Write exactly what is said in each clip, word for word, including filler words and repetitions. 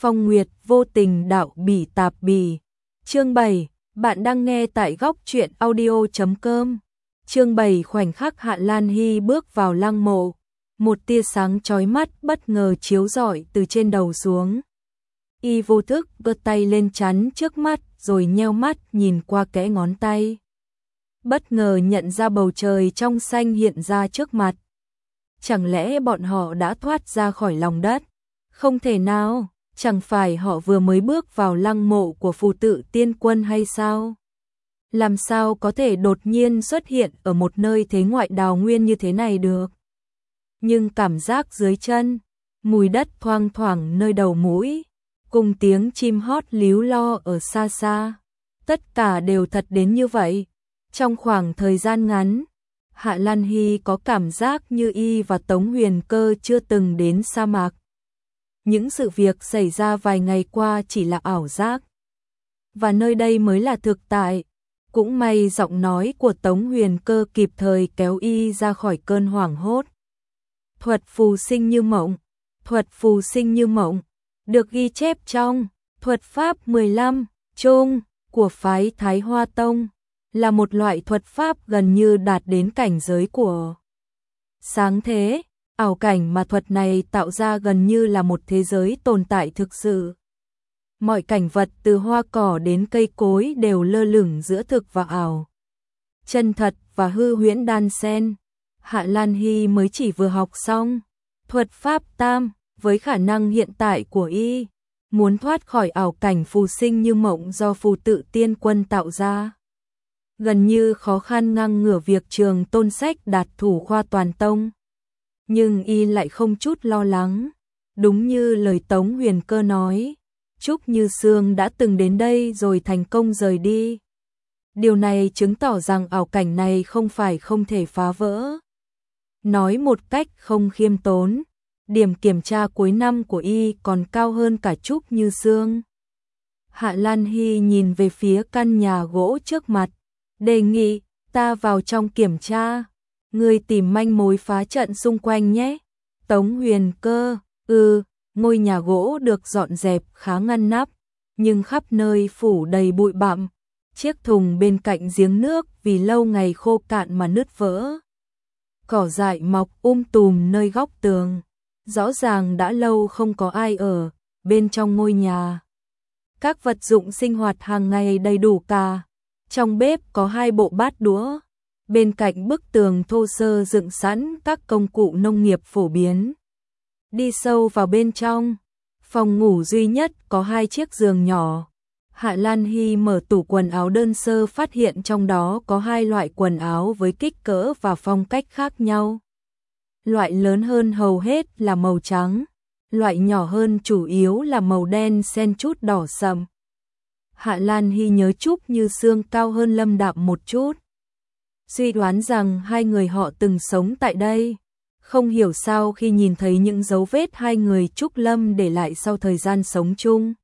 Phong Nguyệt vô tình đạo bỉ tạp bỉ. Chương bảy, bạn đang nghe tại góc truyện audio chấm com. Chương bảy khoảnh khắc Hạ Lan Hy bước vào lăng mộ, một tia sáng chói mắt bất ngờ chiếu rọi từ trên đầu xuống. Y vô thức giơ tay lên chắn trước mắt rồi nheo mắt nhìn qua kẽ ngón tay. Bất ngờ nhận ra bầu trời trong xanh hiện ra trước mặt. Chẳng lẽ bọn họ đã thoát ra khỏi lòng đất? Không thể nào, chẳng phải họ vừa mới bước vào lăng mộ của phù tự tiên quân hay sao? Làm sao có thể đột nhiên xuất hiện ở một nơi thế ngoại đào nguyên như thế này được? Nhưng cảm giác dưới chân, mùi đất thoang thoảng nơi đầu mũi, cùng tiếng chim hót líu lo ở xa xa, tất cả đều thật đến như vậy. Trong khoảng thời gian ngắn, Hạ Lan Hy có cảm giác như y và Tống Huyền Cơ chưa từng đến sa mạc. Những sự việc xảy ra vài ngày qua chỉ là ảo giác, và nơi đây mới là thực tại. Cũng may giọng nói của Tống Huyền Cơ kịp thời kéo y ra khỏi cơn hoảng hốt. Thuật phù sinh như mộng, thuật phù sinh như mộng, được ghi chép trong Thuật pháp mười lăm chung của phái Thái Hoa Tông, là một loại thuật pháp gần như đạt đến cảnh giới của sáng thế. Ảo cảnh mà thuật này tạo ra gần như là một thế giới tồn tại thực sự. Mọi cảnh vật từ hoa cỏ đến cây cối đều lơ lửng giữa thực và ảo. Chân thật và hư huyễn đan xen. Hạ Lan Hy mới chỉ vừa học xong thuật pháp tam, với khả năng hiện tại của y, muốn thoát khỏi ảo cảnh phù sinh như mộng do phù tự tiên quân tạo ra, gần như khó khăn ngang ngửa việc Trường Tôn Sách đạt thủ khoa toàn tông. Nhưng y lại không chút lo lắng. Đúng như lời Tống Huyền Cơ nói, Trúc Như Sương đã từng đến đây rồi thành công rời đi. Điều này chứng tỏ rằng ảo cảnh này không phải không thể phá vỡ. Nói một cách không khiêm tốn, điểm kiểm tra cuối năm của y còn cao hơn cả Trúc Như Sương. Hạ Lan Hy nhìn về phía căn nhà gỗ trước mặt, đề nghị, ta vào trong kiểm tra. Người tìm manh mối phá trận xung quanh nhé. Tống Huyền Cơ, ừ, ngôi nhà gỗ được dọn dẹp khá ngăn nắp, nhưng khắp nơi phủ đầy bụi bặm. Chiếc thùng bên cạnh giếng nước vì lâu ngày khô cạn mà nứt vỡ. Cỏ dại mọc um tùm nơi góc tường, rõ ràng đã lâu không có ai ở bên trong ngôi nhà. Các vật dụng sinh hoạt hàng ngày đầy đủ cả. Trong bếp có hai bộ bát đũa. Bên cạnh bức tường thô sơ dựng sẵn các công cụ nông nghiệp phổ biến. Đi sâu vào bên trong, phòng ngủ duy nhất có hai chiếc giường nhỏ. Hạ Lan Hy mở tủ quần áo đơn sơ, phát hiện trong đó có hai loại quần áo với kích cỡ và phong cách khác nhau. Loại lớn hơn hầu hết là màu trắng, loại nhỏ hơn chủ yếu là màu đen xen chút đỏ sậm. Hạ Lan Hy nhớ Trúc Như Sương cao hơn Lâm Đạm một chút, suy đoán rằng hai người họ từng sống tại đây. Không hiểu sao khi nhìn thấy những dấu vết hai người Trúc Lâm để lại sau thời gian sống chung,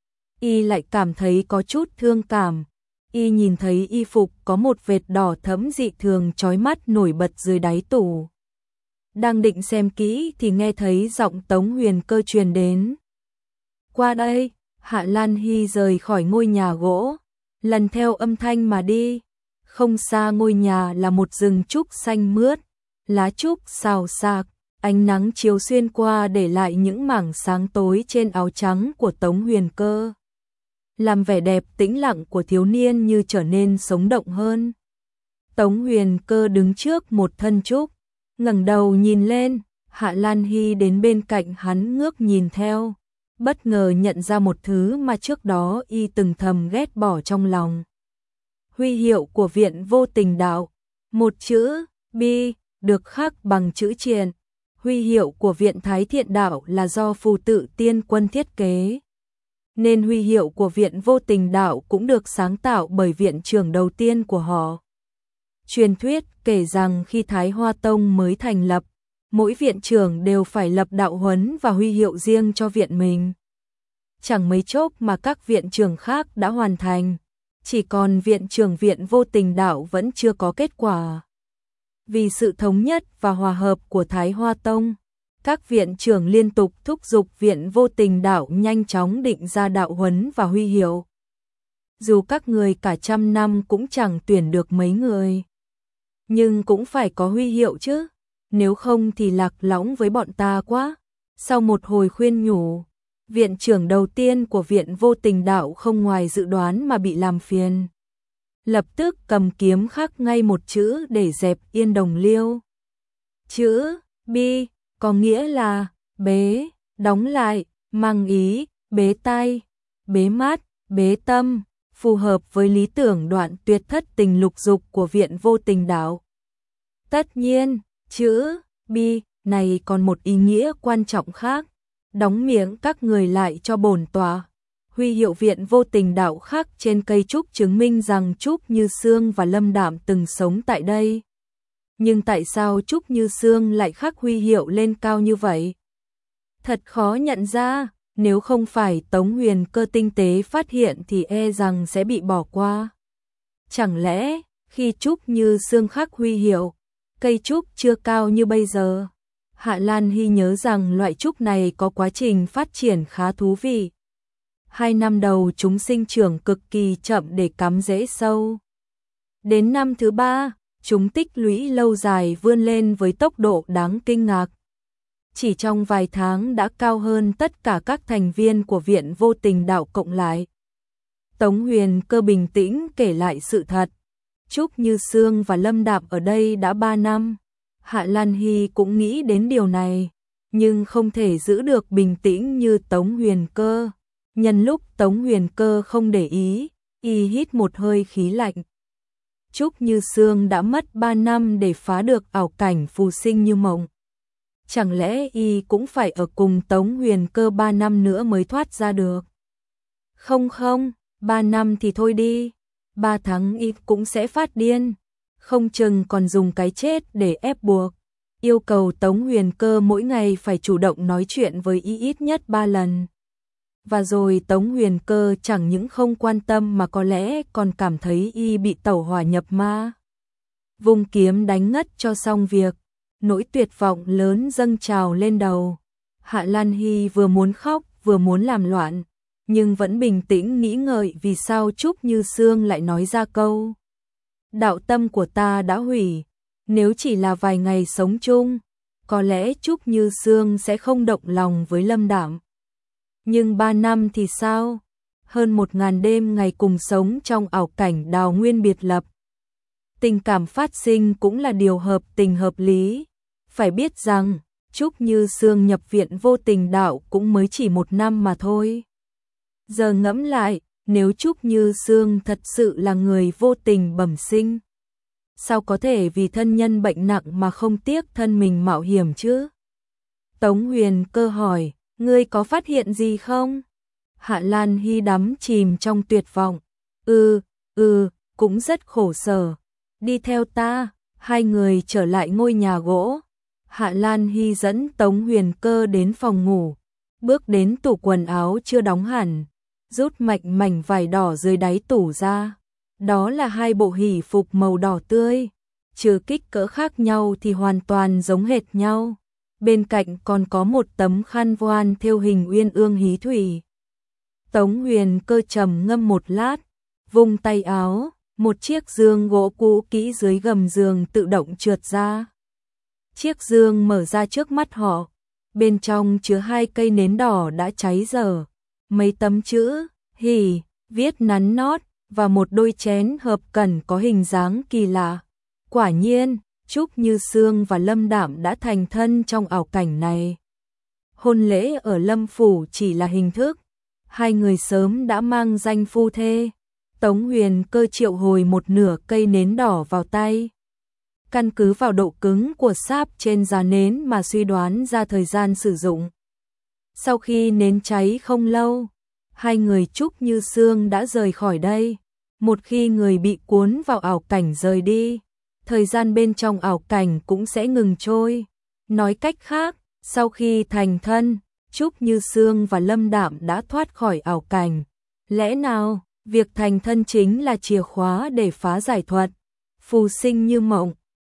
y lại cảm thấy có chút thương cảm. Y nhìn thấy y phục có một vệt đỏ thẫm dị thường chói mắt nổi bật dưới đáy tủ. Đang định xem kỹ thì nghe thấy giọng Tống Huyền Cơ truyền đến. Qua đây. Hạ Lan Hy rời khỏi ngôi nhà gỗ, lần theo âm thanh mà đi. Không xa ngôi nhà là một rừng trúc xanh mướt, lá trúc xào xạc, ánh nắng chiếu xuyên qua để lại những mảng sáng tối trên áo trắng của Tống Huyền Cơ, làm vẻ đẹp tĩnh lặng của thiếu niên như trở nên sống động hơn. Tống Huyền Cơ đứng trước một thân trúc, ngẩng đầu nhìn lên. Hạ Lan Hy đến bên cạnh hắn ngước nhìn theo, bất ngờ nhận ra một thứ mà trước đó y từng thầm ghét bỏ trong lòng. Huy hiệu của Viện Vô Tình Đạo, một chữ bi được khắc bằng chữ triện. Huy hiệu của Viện Thái Thiện Đạo là do phù tự tiên quân thiết kế, nên huy hiệu của Viện Vô Tình Đạo cũng được sáng tạo bởi viện trưởng đầu tiên của họ. Truyền thuyết kể rằng khi Thái Hoa Tông mới thành lập, mỗi viện trưởng đều phải lập đạo huấn và huy hiệu riêng cho viện mình. Chẳng mấy chốc mà các viện trưởng khác đã hoàn thành, chỉ còn viện trưởng Viện Vô Tình Đạo vẫn chưa có kết quả. Vì sự thống nhất và hòa hợp của Thái Hoa Tông, Các viện trưởng liên tục thúc giục Viện Vô Tình Đạo nhanh chóng định ra đạo huấn và huy hiệu. Dù các người cả trăm năm cũng chẳng tuyển được mấy người, nhưng cũng phải có huy hiệu chứ, nếu không thì lạc lõng với bọn ta quá. Sau một hồi khuyên nhủ, viện trưởng đầu tiên của Viện Vô Tình Đạo không ngoài dự đoán mà bị làm phiền. Lập tức cầm kiếm khắc ngay một chữ để dẹp yên Đồng Liêu. Chữ bi có nghĩa là bế, đóng lại, mang ý, bế tay, bế mắt, bế tâm, phù hợp với lý tưởng đoạn tuyệt thất tình lục dục của Viện Vô Tình Đạo. Tất nhiên, chữ bi này còn một ý nghĩa quan trọng khác, đóng miệng các người lại cho bổn tọa. Huy hiệu Viện Vô Tình Đạo khắc trên cây trúc chứng minh rằng Trúc Như Sương và Lâm Đạm từng sống tại đây. Nhưng tại sao Trúc Như Sương lại khắc huy hiệu lên cao như vậy? Thật khó nhận ra, nếu không phải Tống Huyền Cơ tinh tế phát hiện thì e rằng sẽ bị bỏ qua. Chẳng lẽ, khi Trúc Như Sương khắc huy hiệu, cây trúc chưa cao như bây giờ? Hạ Lan Hy nhớ rằng loại trúc này có quá trình phát triển khá thú vị. Hai năm đầu chúng sinh trưởng cực kỳ chậm để cắm rễ sâu. Đến năm thứ ba, chúng tích lũy lâu dài vươn lên với tốc độ đáng kinh ngạc. Chỉ trong vài tháng đã cao hơn tất cả các thành viên của Viện Vô Tình Đạo cộng lại. Tống Huyền Cơ bình tĩnh kể lại sự thật. Trúc Như Sương và Lâm Đạm ở đây đã ba năm. Hạ Lan Hy cũng nghĩ đến điều này, nhưng không thể giữ được bình tĩnh như Tống Huyền Cơ. Nhân lúc Tống Huyền Cơ không để ý, y hít một hơi khí lạnh. Trúc Như Sương đã mất ba năm để phá được ảo cảnh phù sinh như mộng. Chẳng lẽ y cũng phải ở cùng Tống Huyền Cơ ba năm nữa mới thoát ra được? Không không, ba năm thì thôi đi, ba tháng y cũng sẽ phát điên, không chừng còn dùng cái chết để ép buộc. Yêu cầu Tống Huyền Cơ mỗi ngày phải chủ động nói chuyện với y ít nhất ba lần. Và rồi Tống Huyền Cơ chẳng những không quan tâm mà có lẽ còn cảm thấy y bị tẩu hỏa nhập ma. Vùng kiếm đánh ngất cho xong việc, nỗi tuyệt vọng lớn dâng trào lên đầu. Hạ Lan Hy vừa muốn khóc vừa muốn làm loạn, nhưng vẫn bình tĩnh nghĩ ngợi vì sao Trúc Như Sương lại nói ra câu: đạo tâm của ta đã hủy, nếu chỉ là vài ngày sống chung, có lẽ Trúc Như Sương sẽ không động lòng với Lâm Đạm. Nhưng ba năm thì sao? Hơn một ngàn đêm ngày cùng sống trong ảo cảnh đào nguyên biệt lập. Tình cảm phát sinh cũng là điều hợp tình hợp lý. Phải biết rằng, Trúc Như Sương nhập Viện Vô Tình Đạo cũng mới chỉ một năm mà thôi. Giờ ngẫm lại, nếu Trúc Như Sương thật sự là người vô tình bẩm sinh, sao có thể vì thân nhân bệnh nặng mà không tiếc thân mình mạo hiểm chứ? Tống Huyền Cơ hỏi, ngươi có phát hiện gì không? Hạ Lan Hy đắm chìm trong tuyệt vọng. Ừ, ừ, cũng rất khổ sở. Đi theo ta. Hai người trở lại ngôi nhà gỗ. Hạ Lan Hy dẫn Tống Huyền Cơ đến phòng ngủ. Bước đến tủ quần áo chưa đóng hẳn, rút mạch mảnh vải đỏ dưới đáy tủ ra. Đó là hai bộ hỷ phục màu đỏ tươi. Trừ kích cỡ khác nhau thì hoàn toàn giống hệt nhau. Bên cạnh còn có một tấm khăn voan thêu hình uyên ương hí thủy. Tống Huyền Cơ trầm ngâm một lát, vung tay áo, một chiếc giường gỗ cũ kỹ dưới gầm giường tự động trượt ra. Chiếc giường mở ra trước mắt họ, bên trong chứa hai cây nến đỏ đã cháy dở, mấy tấm chữ hỉ viết nắn nót và một đôi chén hợp cẩn có hình dáng kỳ lạ. Quả nhiên, Trúc Như Sương và Lâm Đạm đã thành thân trong ảo cảnh này. Hôn lễ ở Lâm Phủ chỉ là hình thức, hai người sớm đã mang danh phu thê. Tống Huyền Cơ triệu hồi một nửa cây nến đỏ vào tay. Căn cứ vào độ cứng của sáp trên giá nến mà suy đoán ra thời gian sử dụng. Sau khi nến cháy không lâu, hai người Trúc Như Sương đã rời khỏi đây. Một khi người bị cuốn vào ảo cảnh rời đi, thời gian bên trong ảo cảnh cũng sẽ ngừng trôi. Nói cách khác, sau khi thành thân, Trúc Như Sương và Lâm Đạm đã thoát khỏi ảo cảnh. Lẽ nào, việc thành thân chính là chìa khóa để phá giải thuật phù sinh như mộng?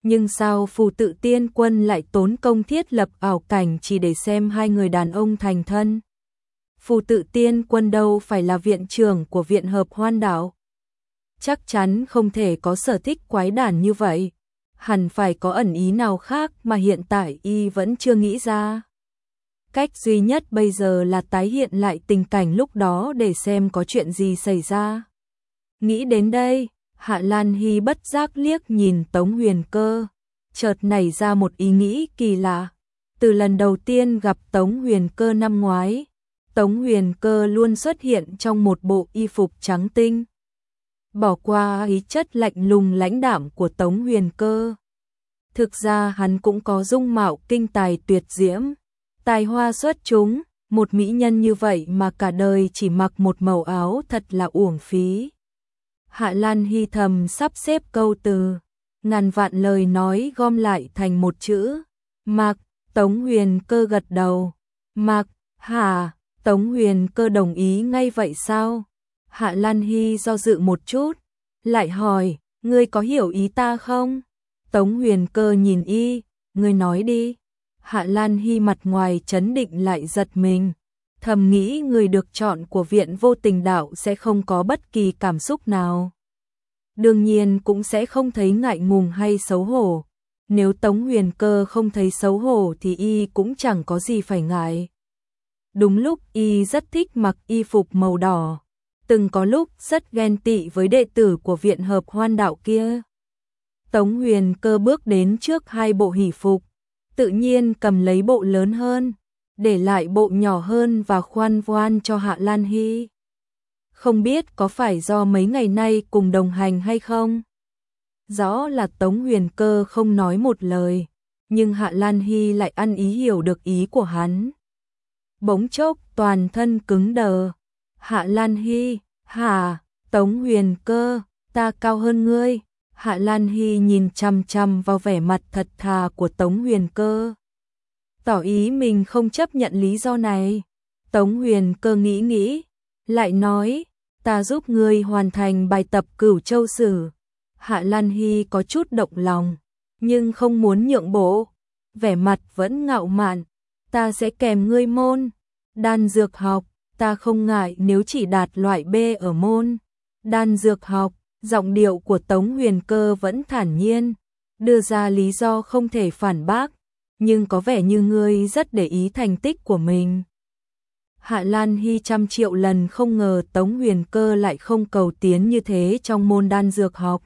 Nhưng sao Phù Tự Tiên Quân lại tốn công thiết lập ảo cảnh chỉ để xem hai người đàn ông thành thân? Phù Tự Tiên Quân đâu phải là viện trưởng của Viện Hợp Hoan Đạo. Chắc chắn không thể có sở thích quái đản như vậy. Hẳn phải có ẩn ý nào khác mà hiện tại y vẫn chưa nghĩ ra. Cách duy nhất bây giờ là tái hiện lại tình cảnh lúc đó để xem có chuyện gì xảy ra. Nghĩ đến đây, Hạ Lan Hy bất giác liếc nhìn Tống Huyền Cơ, chợt nảy ra một ý nghĩ kỳ lạ. Từ lần đầu tiên gặp Tống Huyền Cơ năm ngoái, Tống Huyền Cơ luôn xuất hiện trong một bộ y phục trắng tinh. Bỏ qua ý chất lạnh lùng lãnh đạm của Tống Huyền Cơ. Thực ra hắn cũng có dung mạo kinh tài tuyệt diễm, tài hoa xuất chúng, một mỹ nhân như vậy mà cả đời chỉ mặc một màu áo thật là uổng phí. Hạ Lan Hy thầm sắp xếp câu từ, ngàn vạn lời nói gom lại thành một chữ, mặc. Tống Huyền Cơ gật đầu, mặc, hả? Tống Huyền Cơ đồng ý ngay vậy sao? Hạ Lan Hy do dự một chút, lại hỏi, ngươi có hiểu ý ta không? Tống Huyền Cơ nhìn y, ngươi nói đi. Hạ Lan Hy mặt ngoài trấn định lại giật mình, thầm nghĩ người được chọn của Viện Vô Tình Đạo sẽ không có bất kỳ cảm xúc nào. Đương nhiên cũng sẽ không thấy ngại ngùng hay xấu hổ. Nếu Tống Huyền Cơ không thấy xấu hổ thì y cũng chẳng có gì phải ngại. Đúng lúc y rất thích mặc y phục màu đỏ, từng có lúc rất ghen tị với đệ tử của Viện Hợp Hoan Đạo kia. Tống Huyền Cơ bước đến trước hai bộ hỷ phục, tự nhiên cầm lấy bộ lớn hơn, để lại bộ nhỏ hơn và khoan voan cho Hạ Lan Hy. Không biết có phải do mấy ngày nay cùng đồng hành hay không? Rõ là Tống Huyền Cơ không nói một lời, nhưng Hạ Lan Hy lại ăn ý hiểu được ý của hắn. Bỗng chốc toàn thân cứng đờ. Hạ Lan Hy, hả? Tống Huyền Cơ, ta cao hơn ngươi. Hạ Lan Hy nhìn chằm chằm vào vẻ mặt thật thà của Tống Huyền Cơ, tỏ ý mình không chấp nhận lý do này. Tống Huyền Cơ nghĩ nghĩ, lại nói, ta giúp ngươi hoàn thành bài tập Cửu Châu Sử. Hạ Lan Hy có chút động lòng, nhưng không muốn nhượng bộ, vẻ mặt vẫn ngạo mạn. Ta sẽ kèm ngươi môn đan dược học, ta không ngại nếu chỉ đạt loại B ở môn đan dược học. Giọng điệu của Tống Huyền Cơ vẫn thản nhiên, đưa ra lý do không thể phản bác, nhưng có vẻ như ngươi rất để ý thành tích của mình. Hạ Lan Hy trăm triệu lần không ngờ Tống Huyền Cơ lại không cầu tiến như thế trong môn đan dược học.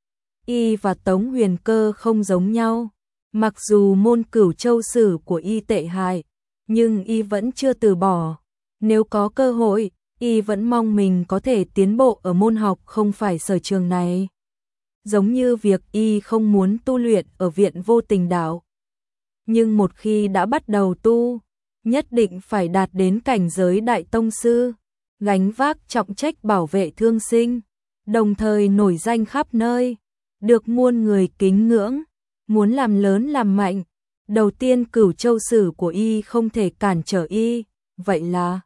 Y và Tống Huyền Cơ không giống nhau, mặc dù môn Cửu Châu Sử của y tệ hại, nhưng y vẫn chưa từ bỏ. Nếu có cơ hội, y vẫn mong mình có thể tiến bộ ở môn học không phải sở trường này. Giống như việc y không muốn tu luyện ở Viện Vô Tình Đạo. Nhưng một khi đã bắt đầu tu, nhất định phải đạt đến cảnh giới đại tông sư, gánh vác trọng trách bảo vệ thương sinh, đồng thời nổi danh khắp nơi, được muôn người kính ngưỡng, muốn làm lớn làm mạnh. Đầu tiên Cửu Châu Sử của y không thể cản trở y, vậy là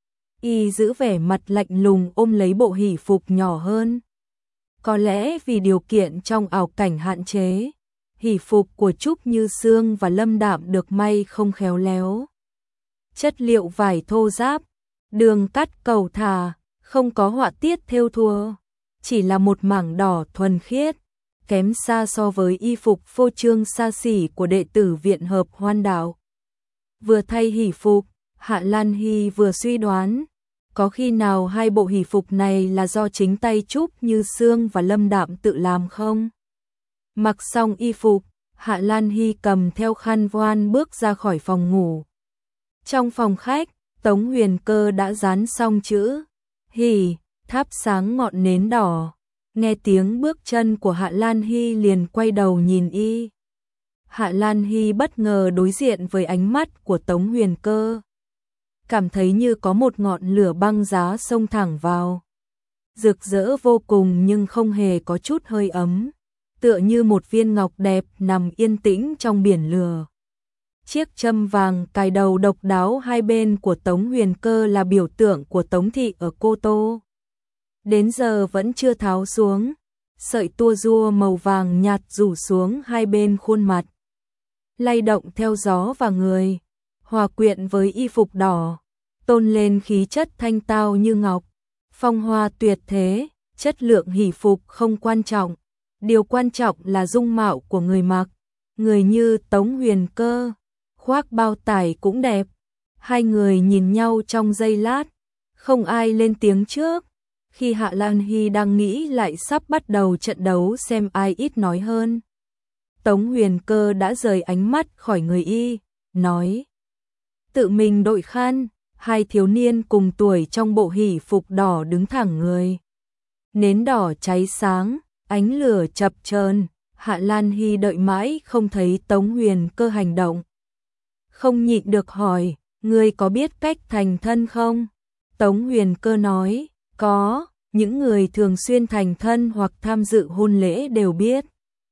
y giữ vẻ mặt lạnh lùng ôm lấy bộ hỷ phục nhỏ hơn. Có lẽ vì điều kiện trong ảo cảnh hạn chế, hỷ phục của Trúc Như Sương và Lâm Đạm được may không khéo léo. Chất liệu vải thô ráp, đường cắt cầu thả, không có họa tiết thêu thùa, chỉ là một mảng đỏ thuần khiết, kém xa so với y phục phô trương xa xỉ của đệ tử Viện Hợp Hoan Đạo. Vừa thay hỷ phục, Hạ Lan Hy vừa suy đoán, có khi nào hai bộ hỷ phục này là do chính tay Trúc Như Sương và Lâm Đạm tự làm không? Mặc xong y phục, Hạ Lan Hy cầm theo khăn voan bước ra khỏi phòng ngủ. Trong phòng khách, Tống Huyền Cơ đã dán xong chữ hỉ, thắp sáng ngọn nến đỏ. Nghe tiếng bước chân của Hạ Lan Hy liền quay đầu nhìn y. Hạ Lan Hy bất ngờ đối diện với ánh mắt của Tống Huyền Cơ, cảm thấy như có một ngọn lửa băng giá xông thẳng vào. Rực rỡ vô cùng nhưng không hề có chút hơi ấm, tựa như một viên ngọc đẹp nằm yên tĩnh trong biển lửa. Chiếc châm vàng cài đầu độc đáo hai bên của Tống Huyền Cơ là biểu tượng của Tống thị ở Cô Tô. Đến giờ vẫn chưa tháo xuống, sợi tua rua màu vàng nhạt rủ xuống hai bên khuôn mặt, lay động theo gió và người, hòa quyện với y phục đỏ, tôn lên khí chất thanh tao như ngọc, phong hoa tuyệt thế. Chất lượng hỷ phục không quan trọng, điều quan trọng là dung mạo của người mặc. Người như Tống Huyền Cơ, khoác bao tải cũng đẹp. Hai người nhìn nhau trong giây lát, không ai lên tiếng trước. Khi Hạ Lan Hy đang nghĩ lại sắp bắt đầu trận đấu xem ai ít nói hơn, Tống Huyền Cơ đã rời ánh mắt khỏi người y, nói: tự mình đội khăn. Hai thiếu niên cùng tuổi trong bộ hỷ phục đỏ đứng thẳng người. Nến đỏ cháy sáng, ánh lửa chập chờn. Hạ Lan Hy đợi mãi không thấy Tống Huyền Cơ hành động, không nhịn được hỏi: ngươi có biết cách thành thân không? Tống Huyền Cơ nói: có, những người thường xuyên thành thân hoặc tham dự hôn lễ đều biết.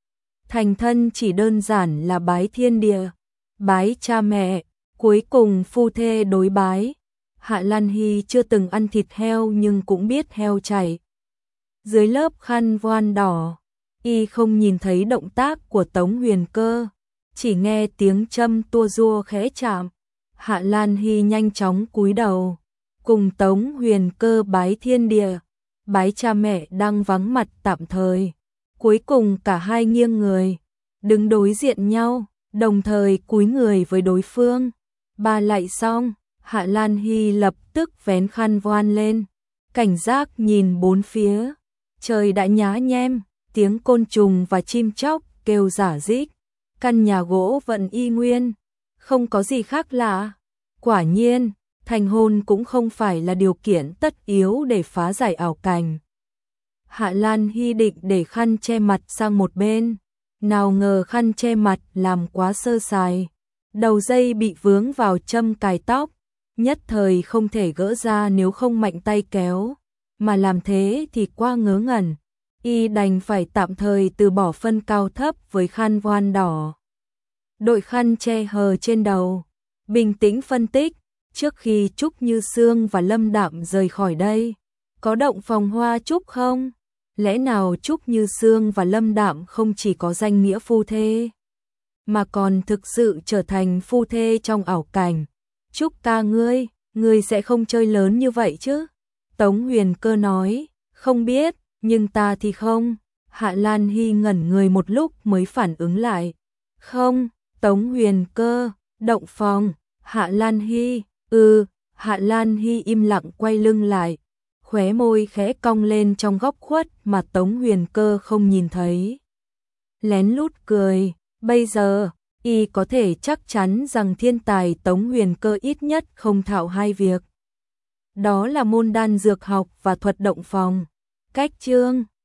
Thành thân chỉ đơn giản là bái thiên địa, bái cha mẹ, cuối cùng phu thê đối bái. Hạ Lan Hy chưa từng ăn thịt heo nhưng cũng biết heo chảy. Dưới lớp khăn voan đỏ, y không nhìn thấy động tác của Tống Huyền Cơ, chỉ nghe tiếng châm tua rua khẽ chạm. Hạ Lan Hy nhanh chóng cúi đầu, cùng Tống Huyền Cơ bái thiên địa, bái cha mẹ đang vắng mặt tạm thời. Cuối cùng cả hai nghiêng người, đứng đối diện nhau, đồng thời cúi người với đối phương. Ba lạy xong, Hạ Lan Hy lập tức vén khăn voan lên, cảnh giác nhìn bốn phía. Trời đã nhá nhem, tiếng côn trùng và chim chóc kêu rả rích. Căn nhà gỗ vẫn y nguyên, không có gì khác lạ. Quả nhiên, thành hôn cũng không phải là điều kiện tất yếu để phá giải ảo cảnh. Hạ Lan Hy định để khăn che mặt sang một bên, nào ngờ khăn che mặt làm quá sơ sài, đầu dây bị vướng vào châm cài tóc, nhất thời không thể gỡ ra nếu không mạnh tay kéo, mà làm thế thì quá ngớ ngẩn, y đành phải tạm thời từ bỏ phân cao thấp với khăn voan đỏ. Đội khăn che hờ trên đầu, bình tĩnh phân tích, trước khi Trúc Như Sương và Lâm Đạm rời khỏi đây, có động phòng hoa Trúc không? Lẽ nào Trúc Như Sương và Lâm Đạm không chỉ có danh nghĩa phu thê, mà còn thực sự trở thành phu thê trong ảo cảnh? Trúc ca ngươi, ngươi sẽ không chơi lớn như vậy chứ? Tống Huyền Cơ nói, không biết, nhưng ta thì không. Hạ Lan Hy ngẩn người một lúc mới phản ứng lại. Không, Tống Huyền Cơ, động phòng. Hạ Lan Hy, ừ. Hạ Lan Hy im lặng quay lưng lại, khóe môi khẽ cong lên trong góc khuất mà Tống Huyền Cơ không nhìn thấy. Lén lút cười, bây giờ, y có thể chắc chắn rằng thiên tài Tống Huyền Cơ ít nhất không thạo hai việc. Đó là môn đan dược học và thuật động phòng. Cách chương